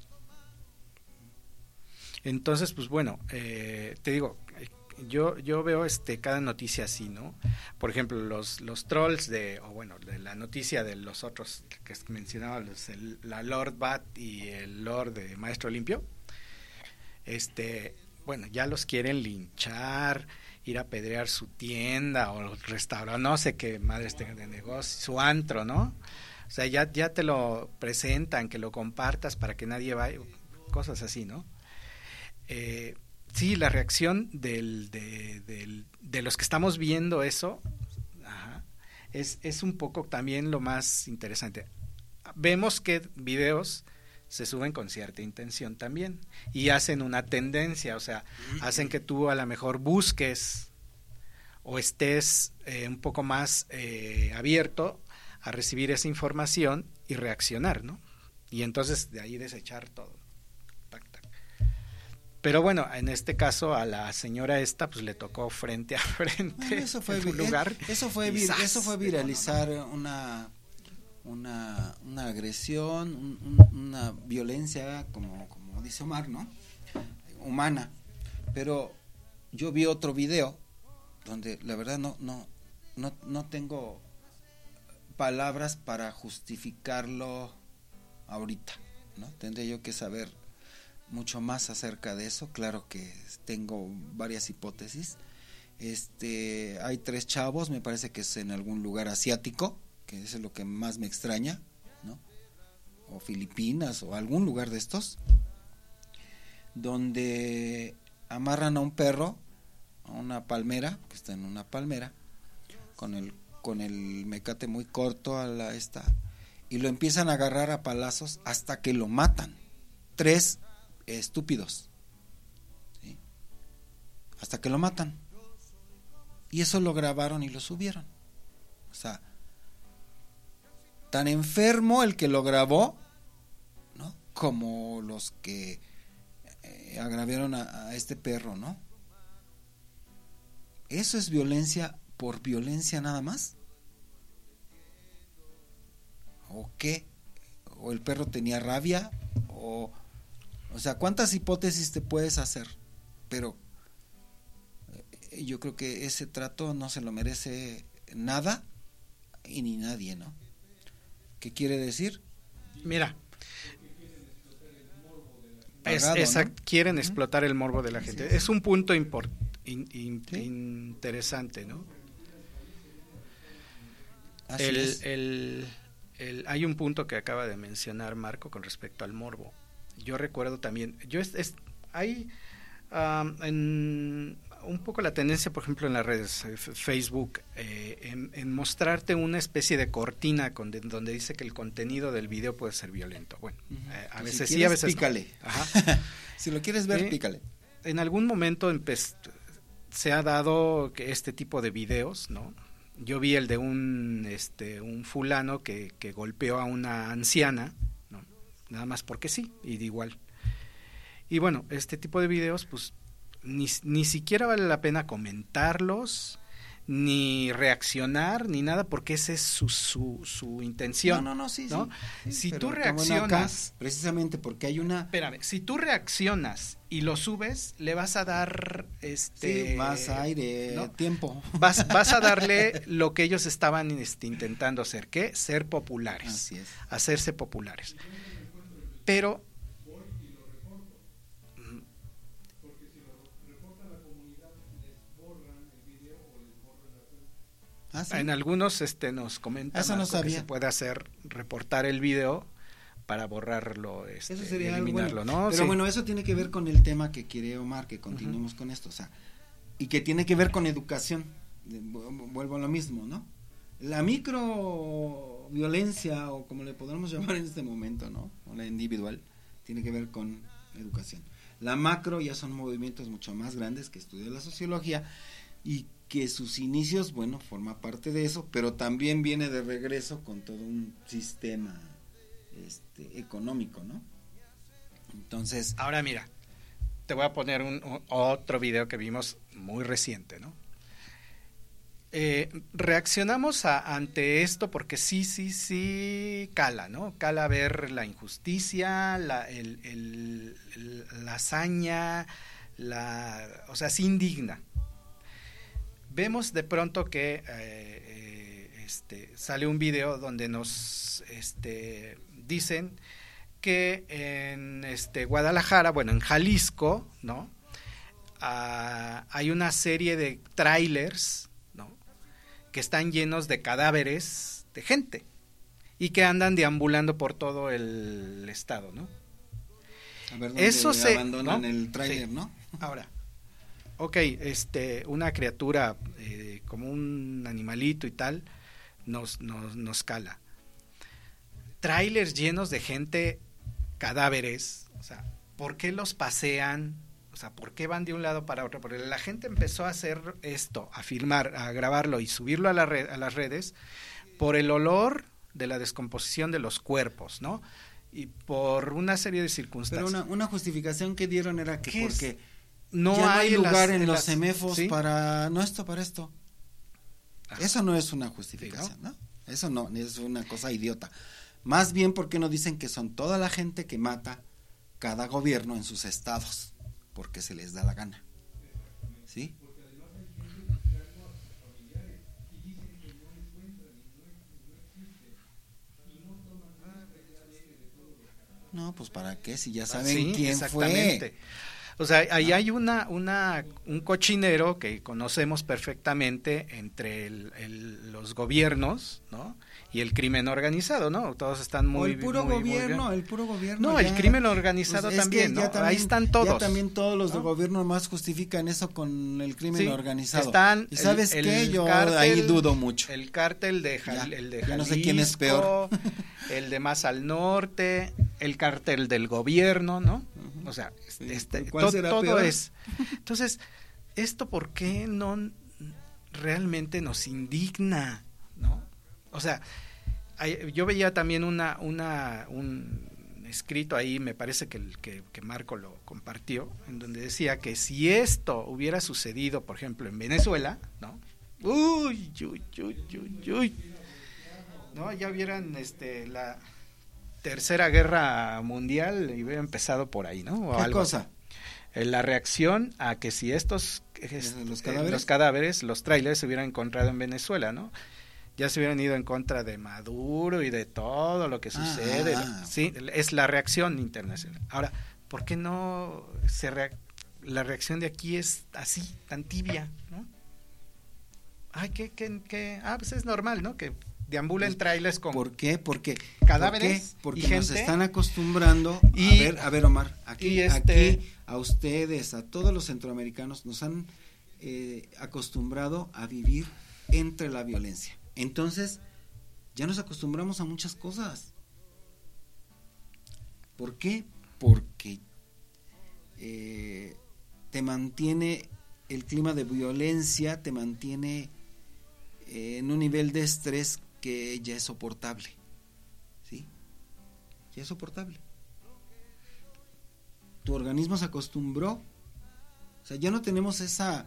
Entonces, pues bueno, eh, te digo, yo yo veo este cada noticia así, ¿no? Por ejemplo, los los trolls de, o bueno, de la noticia de los otros que mencionaba, los, el, la Lord Bat y el Lord de Maestro Limpio, este, bueno, ya los quieren linchar, ir a apedrear su tienda o restaurante, no sé qué madres tengan de negocio, su antro, ¿no? O sea, ya, ya te lo presentan, que lo compartas para que nadie vaya, cosas así, ¿no? Eh, sí, la reacción del, de, del, de los que estamos viendo eso, ajá, es, es un poco también lo más interesante. Vemos que videos se suben con cierta intención también y hacen una tendencia, o sea, hacen que tú a lo mejor busques o estés eh, un poco más eh, abierto a recibir esa información y reaccionar, ¿no? Y entonces de ahí desechar todo. Tac, tac. Pero bueno, en este caso a la señora esta pues le tocó frente a frente. Bueno, eso fue en un eh, lugar. Eso fue vir, ¡zas! eso fue viralizar una una una agresión, un, un, una violencia como como dice Omar, ¿no? Humana. Pero yo vi otro video donde la verdad no no no no tengo palabras para justificarlo ahorita, ¿no? Tendré yo que saber mucho más acerca de eso. Claro que tengo varias hipótesis. Este, hay tres chavos, me parece que es en algún lugar asiático, que eso es lo que más me extraña, ¿no? O Filipinas o algún lugar de estos, donde amarran a un perro a una palmera, que está en una palmera, con el con el mecate muy corto a la esta, y lo empiezan a agarrar a palazos hasta que lo matan. Tres estúpidos, ¿sí? Hasta que lo matan. Y eso lo grabaron y lo subieron. O sea, tan enfermo el que lo grabó, ¿no? Como los que eh, agraviaron a, a este perro, ¿no? Eso es violencia por violencia nada más. ¿O qué? ¿O el perro tenía rabia? O, o sea, ¿cuántas hipótesis te puedes hacer? Pero eh, yo creo que ese trato no se lo merece nada y ni nadie, ¿no? ¿Qué quiere decir? Mira, es, Pagado, esa, ¿no? quieren Uh-huh. explotar el morbo de la gente. Sí, sí. Es un punto import, in, in, Sí. interesante, ¿no? Así El, es. el, el, hay un punto que acaba de mencionar Marco con respecto al morbo. Yo recuerdo también, yo es, es hay um, en un poco la tendencia, por ejemplo, en las redes, eh, Facebook, eh, en, en mostrarte una especie de cortina con de, donde dice que el contenido del video puede ser violento. Bueno, Uh-huh. eh, a Si veces sí, quieres, a veces pícale. no. Ajá. Si lo quieres ver, Sí. pícale. En algún momento empe- se ha dado que este tipo de videos, ¿no? Yo vi el de un este un fulano que, que golpeó a una anciana, ¿no? Nada más porque sí, y de igual. Y bueno, este tipo de videos, pues, ni, ni siquiera vale la pena comentarlos, ni reaccionar, ni nada, porque esa es su, su, su intención. No, no, no, sí, ¿no? sí. Si pero tú como en acá, reaccionas, precisamente porque hay una espérame, si tú reaccionas y lo subes, le vas a dar este sí, más aire, ¿no? tiempo. Vas, vas a darle lo que ellos estaban este, intentando hacer, ¿qué? Ser populares, Así es. hacerse populares. Pero Ah, sí. en algunos este nos comentan Eso no Marco, que sabía. se puede hacer reportar el video para borrarlo, este, Eso sería y algo eliminarlo, bueno. ¿no? Pero Sí. bueno, eso tiene que ver con el tema que quiere Omar, que continuemos uh-huh. con esto, o sea, y que tiene que ver con educación. Vuelvo a lo mismo, ¿no? La micro violencia, o como le podemos llamar en este momento, ¿no? O la individual, tiene que ver con educación. La macro ya son movimientos mucho más grandes que estudia la sociología y que sus inicios, bueno, forma parte de eso, pero también viene de regreso con todo un sistema este económico, ¿no? Entonces, ahora mira, te voy a poner un, un otro video que vimos muy reciente, ¿no? Eh, reaccionamos a, ante esto porque sí, sí, sí cala, ¿no? Cala ver la injusticia, la, el, el, el, la hazaña, la, o sea, sí indigna. Vemos de pronto que eh, eh, este, sale un video donde nos este, dicen que en este Guadalajara, bueno, en Jalisco, ¿no? Ah, hay una serie de trailers, ¿no? Que están llenos de cadáveres de gente y que andan deambulando por todo el estado, ¿no? A ver, ¿dónde Eso se abandonan ¿no? el tráiler, Sí. ¿no? Ahora, ok, este, una criatura eh, como un animalito y tal, nos, nos, nos cala. Trailers llenos de gente, cadáveres, o sea, ¿por qué los pasean? O sea, ¿por qué van de un lado para otro? Porque la gente empezó a hacer esto, a filmar, a grabarlo y subirlo a, la red, a las redes por el olor de la descomposición de los cuerpos, ¿no? Y por una serie de circunstancias. Pero una, una justificación que dieron era que porque no ya hay no hay lugar las, en, en los las, semefos ¿sí? para no esto, para esto. Ajá. Eso no es una justificación, ¿no? Eso no, es una cosa idiota. Más bien, ¿por qué no dicen que son toda la gente que mata cada gobierno en sus estados? Porque se les da la gana. ¿Sí? No, pues ¿para qué? Si ya saben sí, quién exactamente. fue. O sea, ahí hay una, una, un cochinero que conocemos perfectamente entre el, el, los gobiernos, ¿no? Y el crimen organizado, ¿no? Todos están muy... O el puro muy, gobierno, muy el puro gobierno. No, ya, el crimen organizado pues también, ¿no? también, Ahí están todos. Ya también todos los ¿no? de gobierno más justifican eso con el crimen sí, organizado. Están ¿Y sabes el, qué? el Yo cártel, ahí dudo mucho. El cártel de, Jal, ya, el de ya Jalisco, no sé quién es peor. el de más al norte, el cártel del gobierno, ¿no? Uh-huh. O sea, sí, este, ¿cuál to, será todo peor? es. Entonces, ¿esto por qué no realmente nos indigna, ¿no? O sea, hay, yo veía también una, una, un escrito ahí, me parece que, el, que, que Marco lo compartió, en donde decía que si esto hubiera sucedido, por ejemplo, en Venezuela, ¿no? Uy, uy, uy, uy, uy. No, ya hubieran este, la tercera guerra mundial y hubiera empezado por ahí, ¿no? O ¿Qué algo cosa? Así. La reacción a que si estos ¿Los cadáveres? los cadáveres, los trailers se hubieran encontrado en Venezuela, ¿no? Ya se hubieran ido en contra de Maduro y de todo lo que sucede. Ah, sí, es la reacción internacional. Ahora, ¿por qué no se rea- la reacción de aquí es así, tan tibia, ¿no? Ay, que, que, que, ah, pues es normal, ¿no? Que deambulen trailers con ¿Por qué? Porque cadáveres ¿por qué? Porque y nos gente. están acostumbrando Y, a ver, a ver Omar, aquí, este, aquí a ustedes, a todos los centroamericanos nos han eh, acostumbrado a vivir entre la violencia. Entonces, ya nos acostumbramos a muchas cosas. ¿Por qué? Porque eh, te mantiene el clima de violencia, te mantiene eh, en un nivel de estrés que ya es soportable. ¿Sí? Ya es soportable. Tu organismo se acostumbró. O sea, ya no tenemos esa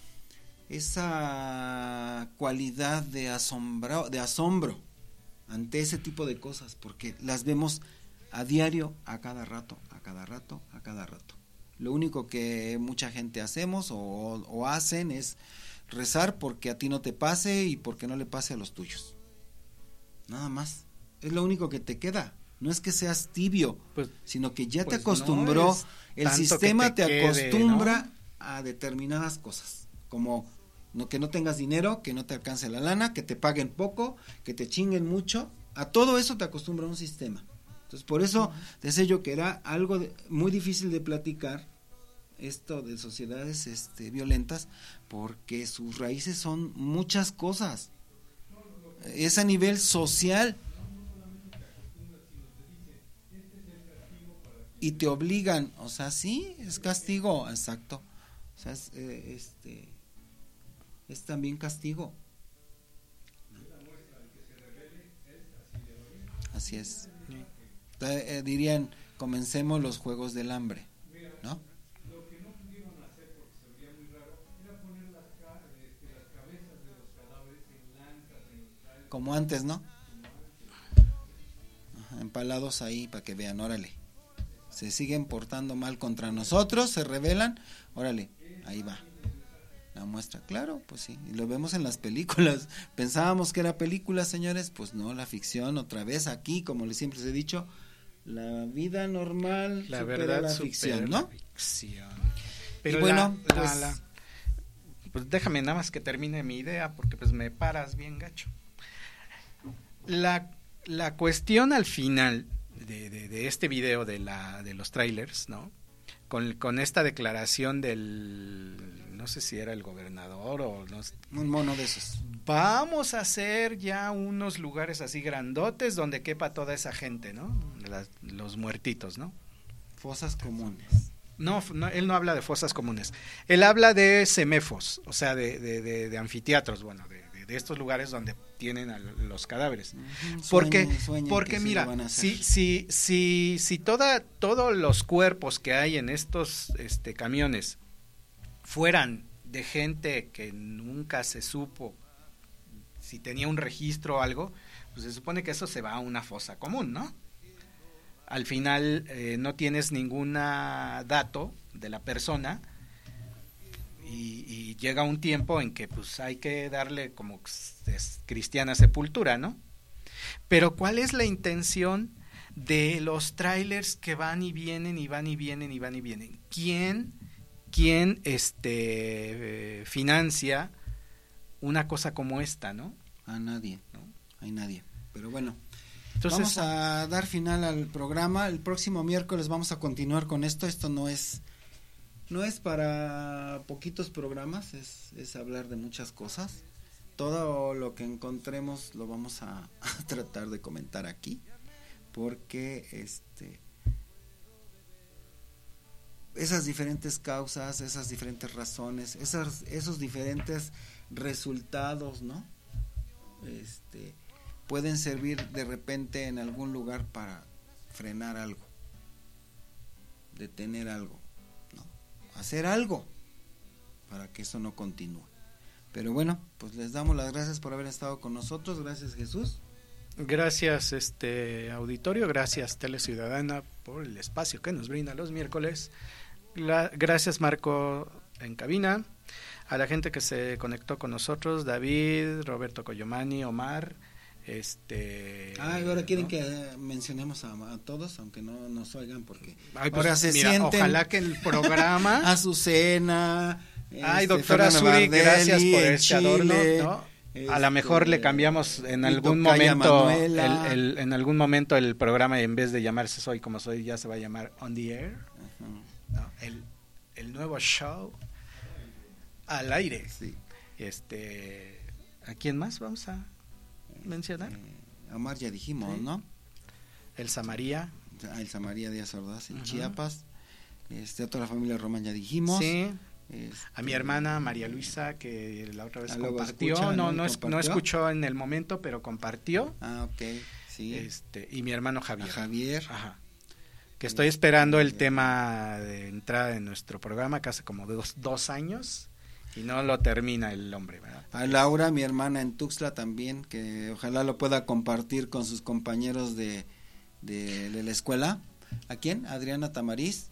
esa cualidad de asombro, de asombro ante ese tipo de cosas, porque las vemos a diario, a cada rato, a cada rato, a cada rato. Lo único que mucha gente hacemos o, o hacen es rezar porque a ti no te pase y porque no le pase a los tuyos. Nada más. Es lo único que te queda. No es que seas tibio, pues, sino que ya pues te acostumbró, no el sistema te, te quede, acostumbra, ¿no?, a determinadas cosas, como no, que no tengas dinero, que no te alcance la lana, que te paguen poco, que te chinguen mucho. A todo eso te acostumbra un sistema. Entonces, por eso decía yo que era algo de, muy difícil de platicar esto de sociedades este, violentas, porque sus raíces son muchas cosas. Es a nivel social. Y te obligan, o sea, sí, es castigo, exacto. O sea, es, eh, este, es también castigo. Así es. Entonces, eh, dirían, comencemos los juegos del hambre, ¿no? Lo que no pudieron hacer porque se veía muy raro era poner las, ca este, las cabezas de los cadáveres en lancas, en los trailers. Como antes, ¿no? Ajá, empalados ahí para que vean, órale. Se siguen portando mal contra nosotros, se rebelan, órale, ahí va la muestra. Claro, pues sí, y lo vemos en las películas. Pensábamos que era película, señores, pues no, la ficción otra vez aquí, como les siempre les he dicho, la vida normal La supera verdad la supera ficción, la ¿no? ficción. Pero Y bueno, la- la- pues- la- pues déjame nada más que termine mi idea, porque pues me paras bien gacho. La, la cuestión al final de, de, de este video de la de los trailers, ¿no? Con, con esta declaración del, no sé si era el gobernador o no sé, Un mono de esos. vamos a hacer ya unos lugares así grandotes donde quepa toda esa gente, ¿no? Las- los muertitos, ¿no? Fosas comunes. No, no, él no habla de fosas comunes. Él habla de semefos, o sea, de, de, de, de anfiteatros, bueno, de, de, de estos lugares donde tienen a los cadáveres. Ujú, Porque, sueñen, sueñen porque que sí mira, lo van a hacer. si, si, si, si toda, todos los cuerpos que hay en estos este, camiones fueran de gente que nunca se supo si tenía un registro o algo, pues se supone que eso se va a una fosa común, ¿no? Al final eh, no tienes ningún dato de la persona y, y llega un tiempo en que pues hay que darle como es cristiana sepultura, ¿no? Pero ¿cuál es la intención de los trailers que van y vienen y van y vienen y van y vienen? ¿Quién, quién este, eh, financia una cosa como esta, no? A nadie, ¿no? Hay nadie. Pero bueno, Entonces, vamos a dar final al programa. El próximo miércoles vamos a continuar con esto. Esto no es no es para poquitos programas, es, es hablar de muchas cosas. Todo lo que encontremos lo vamos a, a tratar de comentar aquí, porque este esas diferentes causas, esas diferentes razones, esas, esos diferentes resultados, ¿no? Este pueden servir de repente en algún lugar para frenar algo, detener algo, ¿no? Hacer algo para que eso no continúe. Pero bueno, pues les damos las gracias por haber estado con nosotros. Gracias, Jesús. Gracias, este auditorio, gracias Tele Ciudadana por el espacio que nos brinda los miércoles. La, gracias Marco en cabina, a la gente que se conectó con nosotros, David, Roberto Coyomani, Omar. Este ah, y ahora quieren ¿no? que mencionemos a, a todos, aunque no nos oigan, porque Ay, pues, ahora se mira, sienten. ojalá que el programa Azucena. Ay, este, doctora Fernanda Zuri, Bardelli, gracias por en este adorno, Chile, ¿no? este, A lo mejor le cambiamos en mi algún tocaya momento el, Manuela. el, en algún momento el programa, en vez de llamarse Soy como Soy, ya se va a llamar On the Air, Ajá. ¿no? el, el nuevo show al aire. Sí. Este, ¿a quién más vamos a mencionar? Eh, Omar ya dijimos, Sí. ¿no? Elsa María. A Elsa María Díaz Ordaz en Ajá. Chiapas. Este, a toda la familia Román ya dijimos. Sí. Este, A mi hermana María Luisa, que la otra vez Ah, luego compartió, escucha, no, ¿no? no, es- no ¿Compartió? escuchó en el momento, pero compartió. Ah, ok, sí. Este, y mi hermano A Javier. Javier. Ajá. Que estoy esperando el tema de entrada en nuestro programa, que hace como dos, dos años, y no lo termina el hombre, ¿verdad? A Laura, mi hermana en Tuxtla también, que ojalá lo pueda compartir con sus compañeros de, de, de la escuela. ¿A quién? Adriana Tamariz.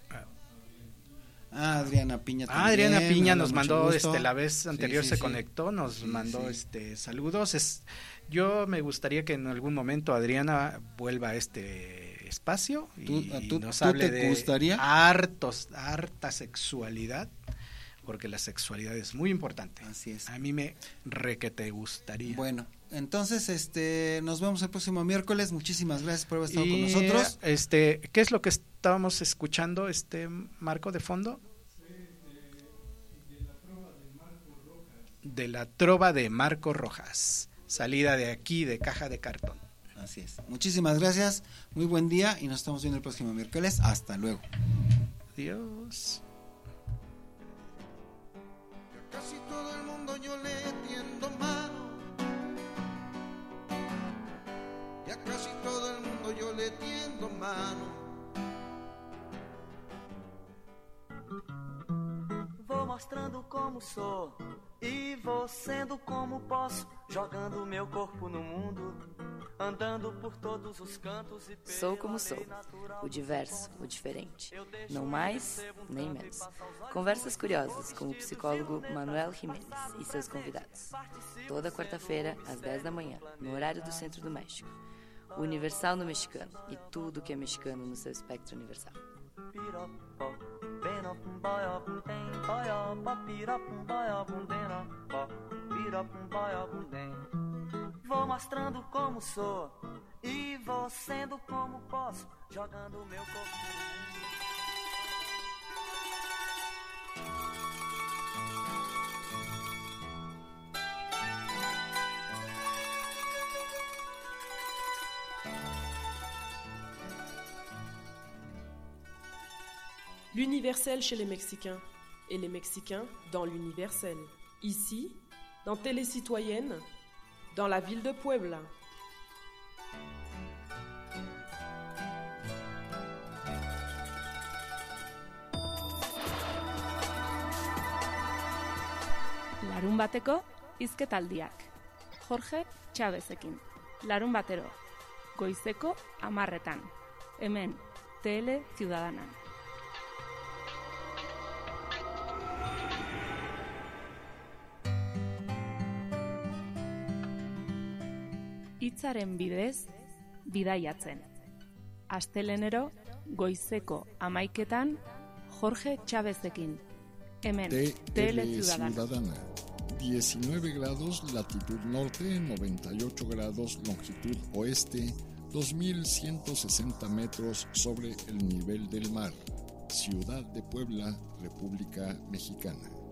Ah, Adriana Piña también. Ah, Adriana Piña me da nos mucho mandó, gusto. este, la vez anterior Sí, sí, se sí. conectó, nos Sí, mandó, sí. este, saludos. Es, yo me gustaría que en algún momento Adriana vuelva a este espacio y ¿Tú- a tú- nos tú hable te de gustaría? hartos, harta sexualidad, porque la sexualidad es muy importante. Así es. A mí me re que te gustaría. Bueno, entonces este nos vemos el próximo miércoles. Muchísimas gracias por haber estado Y, con nosotros. Este, ¿qué es lo que estábamos escuchando, este Marco, de fondo? De la trova de Marco Rojas, salida de aquí de Caja de Cartón. Así es. Muchísimas gracias. Muy buen día y nos estamos viendo el próximo miércoles. Hasta luego. Adiós. Casi todo el mundo yo le tiendo mano. Y a casi todo el mundo yo le tiendo mano. Vou mostrando como sou e vou sendo como posso, jogando meu corpo no mundo, andando por todos os cantos e Sou como sou, o diverso, o diferente. Não mais, nem menos. Conversas curiosas com o psicólogo Manuel Jiménez e seus convidados. Toda quarta-feira, às dez da manhã, no horário do Centro do México. Universal no mexicano. E tudo que é mexicano no seu espectro universal. Vou mostrando como sou e vou sendo como posso, jogando o meu corpo no mundo. L'universel chez les Mexicains et les Mexicains dans l'universel. Ici, dans Télécitoyenne, dans la ville de Puebla. Larun bateko hizketaldiak. Jorge Chavezekin. Larun batero. Goizeko hamarretan. Hemen, Tele Ciudadana. Hitzaren bidez, bidaiatzen. Astelenero, goizeko hamaiketan, Jorge Chavezekin. Hemen, Tele Ciudadana. diecinueve grados latitud norte, noventa y ocho grados longitud oeste, dos mil ciento sesenta metros sobre el nivel del mar. Ciudad de Puebla, República Mexicana.